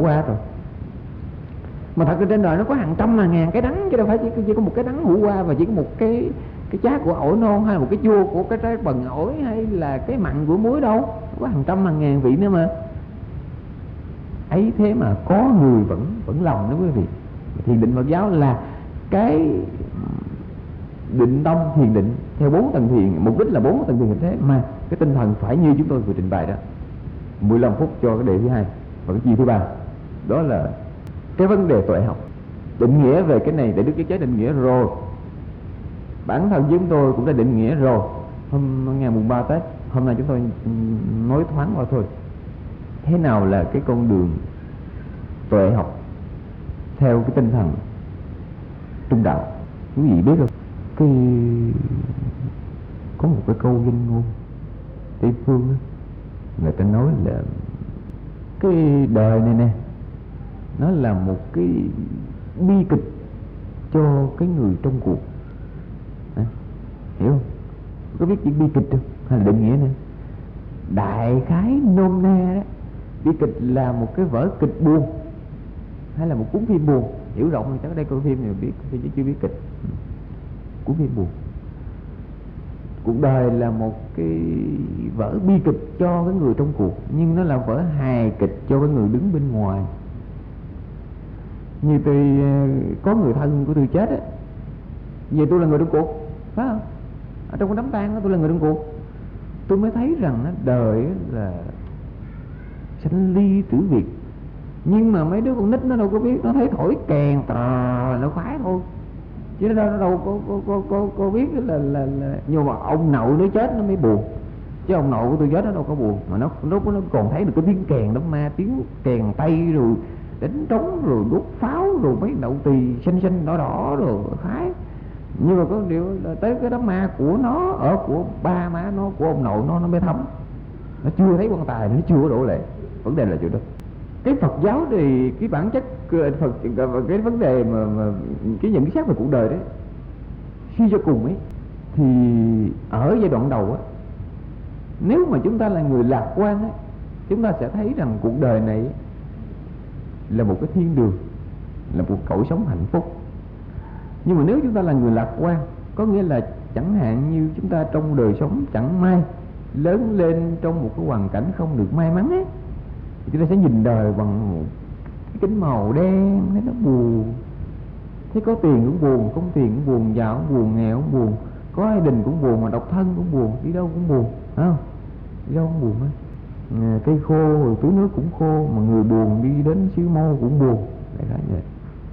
Mà thật ra trên đời nó có hàng trăm ngàn cái đắng, chứ đâu phải chỉ có một cái đắng hủ qua, và chỉ có một cái chát của ổi non, hay một cái chua của cái trái bần ổi, hay là cái mặn của muối đâu. Có hàng trăm ngàn vị nữa mà. Ấy thế mà có người vẫn lòng đó quý vị. Thiền định Phật giáo là cái định tâm thiền định theo 4 tầng thiền, mục đích là 4 tầng thiền như thế, mà cái tinh thần phải như chúng tôi vừa trình bày đó. 15 phút cho cái đề thứ hai. Và cái chi thứ ba đó là cái vấn đề tuệ học, định nghĩa về cái này để Đức Giác Chế định nghĩa rồi. Bản thân chúng tôi cũng đã định nghĩa rồi. Hôm ngày mùng 3 Tết, hôm nay chúng tôi nói thoáng qua thôi. Thế nào là cái con đường tuệ học theo cái tinh thần trung đạo? Quý vị biết không? Có một cái câu danh ngôn Tây phương đó, người ta nói là cái đời này nè, nó là một cái bi kịch cho cái người trong cuộc. Hiểu không? Có biết chữ bi kịch không? Hay là định nghĩa nữa? Đại khái nôm na đó, bi kịch là một cái vở kịch buồn, hay là một cuốn phim buồn. Hiểu rộng thì chắc ở đây coi phim thì biết, chứ chưa biết kịch. Cuốn phim buồn. Cuộc đời là một cái vở bi kịch cho cái người trong cuộc, nhưng nó là vở hài kịch cho cái người đứng bên ngoài. Như tôi có người thân của tôi chết á, về tôi là người trong cuộc, phải không? Ở trong cái đám tang đó tôi là người trong cuộc. Tôi mới thấy rằng đời là sanh ly tử biệt. Nhưng mà mấy đứa con nít nó đâu có biết, nó thấy thổi kèn là nó khoái thôi, chứ nó đâu có biết là nhưng mà ông nội nó chết nó mới buồn, chứ ông nội của tôi chết nó đâu có buồn. Mà nó còn thấy được cái tiếng kèn đó, ma tiếng kèn tây rồi đánh trống rồi đốt pháo rồi mấy đậu tỳ xanh đỏ đỏ rồi khái. Nhưng mà có điều là tới cái đám ma của nó, ở của ba má nó, của ông nội nó mới thấm. Nó chưa thấy quan tài, nó chưa có đổ lệ. Vấn đề là chỗ đó. Cái Phật giáo thì cái bản chất Phật, cái vấn đề mà cái nhận xét về cuộc đời đấy, suy cho cùng ấy, thì ở giai đoạn đầu á, nếu mà chúng ta là người lạc quan ấy, chúng ta sẽ thấy rằng cuộc đời này là một cái thiên đường, là một cõi sống hạnh phúc. Nhưng mà nếu chúng ta là người lạc quan, có nghĩa là chẳng hạn như chúng ta trong đời sống chẳng may lớn lên trong một cái hoàn cảnh không được may mắn ấy, thì chúng ta sẽ nhìn đời bằng một cái kính màu đen, thấy nó buồn. Thấy có tiền cũng buồn, không tiền cũng buồn, giàu cũng buồn, nghèo cũng buồn, có ai đình cũng buồn, mà độc thân cũng buồn, đi đâu cũng buồn, phải không? Đi đâu cũng buồn ấy. Cây khô rồi túi nước cũng khô, mà người buồn đi đến xứ mô cũng buồn, đại khái vậy.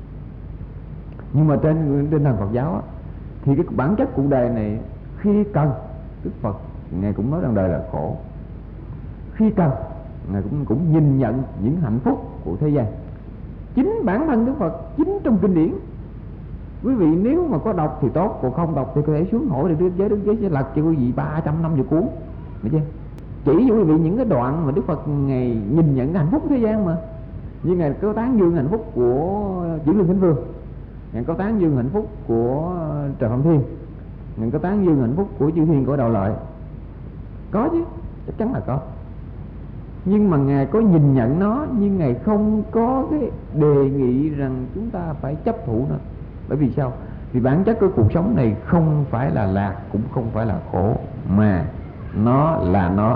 Nhưng mà trên tinh thần Phật giáo á, thì cái bản chất cuộc đời này khi cần, Đức Phật ngài cũng nói rằng đời là khổ. Khi cần ngài cũng nhìn nhận những hạnh phúc của thế gian. Chính bản thân Đức Phật, chính trong kinh điển, quý vị nếu mà có đọc thì tốt, còn không đọc thì có thể xuống hỏi để Đức Giới sẽ lật cho quý vị 350 cuốn, được chưa? Chỉ cho quý vị những cái đoạn mà Đức Phật ngài nhìn nhận hạnh phúc thế gian mà. Như ngài có tán dương hạnh phúc của Chuyển Lương Thánh Vương, ngài có tán dương hạnh phúc của Trời Phạm Thiên, ngài có tán dương hạnh phúc của chư thiên của Đạo Lợi. Có chứ, chắc chắn là có. Nhưng mà ngài có nhìn nhận nó, nhưng ngài không có cái đề nghị rằng chúng ta phải chấp thủ nó. Bởi vì sao? Vì bản chất của cuộc sống này không phải là lạc, cũng không phải là khổ, mà nó là nó.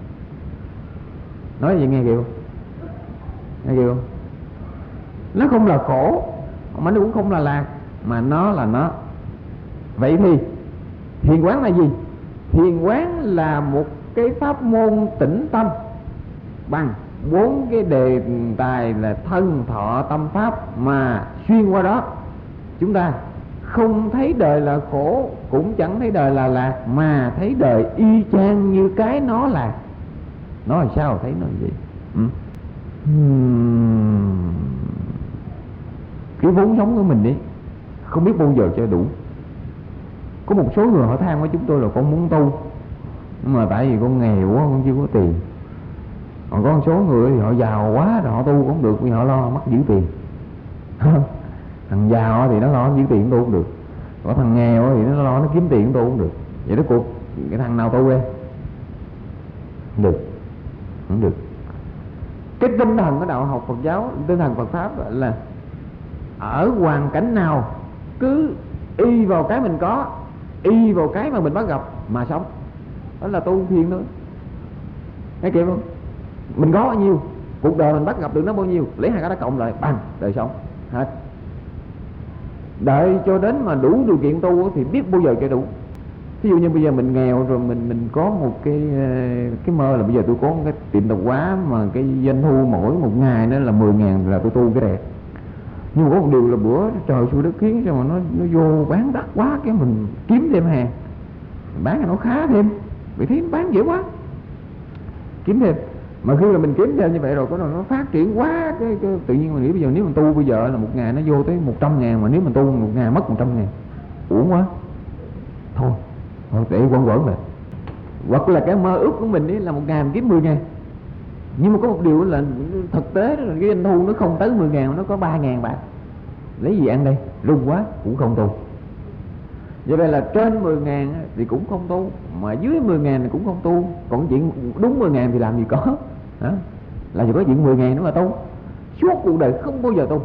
Nói vậy nghe kìa không? Nghe kìa không? Nó không là khổ, mà nó cũng không là lạc, mà nó là nó. Vậy thì thiền quán là gì? Thiền quán là một cái pháp môn tĩnh tâm bằng 4 cái đề tài là thân thọ tâm pháp, mà xuyên qua đó chúng ta không thấy đời là khổ, cũng chẳng thấy đời là lạc, mà thấy đời y chang như cái nó là. Nó là sao thấy nó gì? Cái vốn sống của mình ấy không biết bao giờ cho đủ. Có một số người họ than với chúng tôi là con muốn tu, nhưng mà tại vì con nghèo quá, con chưa có tiền. Còn có một số người thì họ giàu quá rồi họ tu cũng không được vì họ lo mất giữ tiền. Thằng giàu thì nó lo giữ tiền tu không được, có thằng nghèo thì nó lo nó kiếm tiền tu không được. Vậy đó cuộc cái thằng nào tu đây? Không được. Cái tinh thần của đạo học Phật giáo, tinh thần Phật pháp là ở hoàn cảnh nào cứ y vào cái mình có, y vào cái mà mình bắt gặp mà sống. Đó là tu thiền thôi. Nghe kịp không? Mình có bao nhiêu, cuộc đời mình bắt gặp được nó bao nhiêu, lấy hai cái đó cộng lại bằng đời sống hết. Đợi cho đến mà đủ điều kiện tu thì biết bao giờ cho đủ. Ví dụ như bây giờ mình nghèo rồi mình có một cái mơ là bây giờ tôi có một cái tiệm tạp hóa mà cái doanh thu mỗi một ngày nó là 10.000 là tôi tu cái đẹp. Nhưng mà có một điều là bữa trời xui đất khiến sao mà nó vô bán đắt quá, cái mình kiếm thêm hàng, bán nó khá thêm, vì thấy nó bán dễ quá, kiếm thêm. Mà khi mà mình kiếm thêm như vậy rồi nó phát triển quá, cái tự nhiên mình nghĩ bây giờ nếu mình tu bây giờ là một ngày nó vô tới 100.000, mà nếu mình tu một ngày mất 100.000 uổng quá, thôi để quẩn lại. Hoặc là cái mơ ước của mình ấy là một ngày mình kiếm 10.000, nhưng mà có một điều là thực tế là cái doanh thu nó không tới 10.000, nó có 3.000 bạc, lấy gì ăn đây, rung quá cũng không tu. Vậy là trên 10.000 thì cũng không tu, mà dưới 10.000 thì cũng không tu. Còn chuyện đúng 10.000 thì làm gì có, làm gì có chuyện 10.000 nữa mà tu. Suốt cuộc đời không bao giờ tu.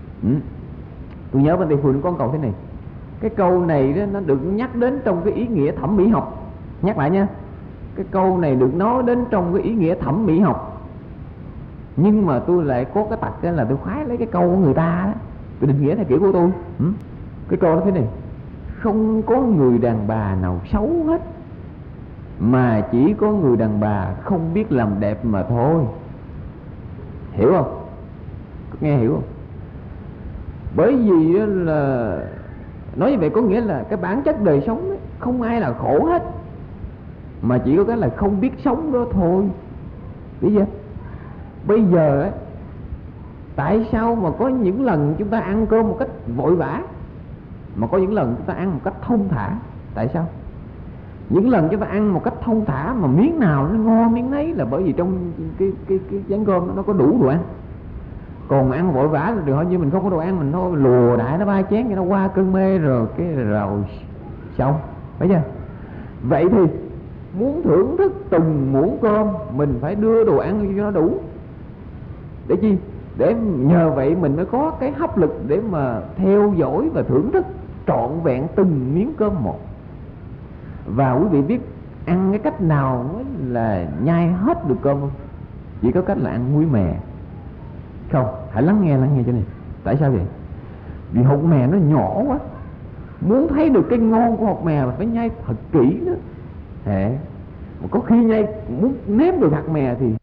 Tôi nhớ bên Tây Phương có một câu thế này. Cái câu này đó, nó được nhắc đến trong cái ý nghĩa thẩm mỹ học. Nhắc lại nha, cái câu này được nói đến trong cái ý nghĩa thẩm mỹ học, nhưng mà tôi lại có cái tật là tôi khoái lấy cái câu của người ta đó, tôi định nghĩa theo kiểu của tôi. Cái câu đó thế này: không có người đàn bà nào xấu hết, mà chỉ có người đàn bà không biết làm đẹp mà thôi. Hiểu không? Nghe hiểu không? Bởi vì là nói như vậy có nghĩa là cái bản chất đời sống ấy, không ai là khổ hết, mà chỉ có cái là không biết sống đó thôi. Biết chưa? Bây giờ ấy, tại sao mà có những lần chúng ta ăn cơm một cách vội vã, mà có những lần chúng ta ăn một cách thông thả? Tại sao? Những lần chúng ta ăn một cách thông thả mà miếng nào nó ngon miếng nấy là bởi vì trong cái chén cơm nó có đủ đồ ăn. Còn mà ăn vội vã thì hỏi như mình không có đồ ăn, mình thôi lùa đại nó 3 chén cho nó qua cơn mê rồi cái rồi xong. Phải chưa? Vậy thì muốn thưởng thức từng muỗng cơm mình phải đưa đồ ăn cho nó đủ. Để chi? Để nhờ vậy mình mới có cái hấp lực để mà theo dõi và thưởng thức trọn vẹn từng miếng cơm một. Và quý vị biết ăn cái cách nào mới là nhai hết được cơm không? Chỉ có cách là ăn muối mè. Không, hãy lắng nghe cho này. Tại sao vậy? Vì hột mè nó nhỏ quá, muốn thấy được cái ngon của hột mè là phải nhai thật kỹ nữa. Mà có khi nhai muốn nếm được hạt mè thì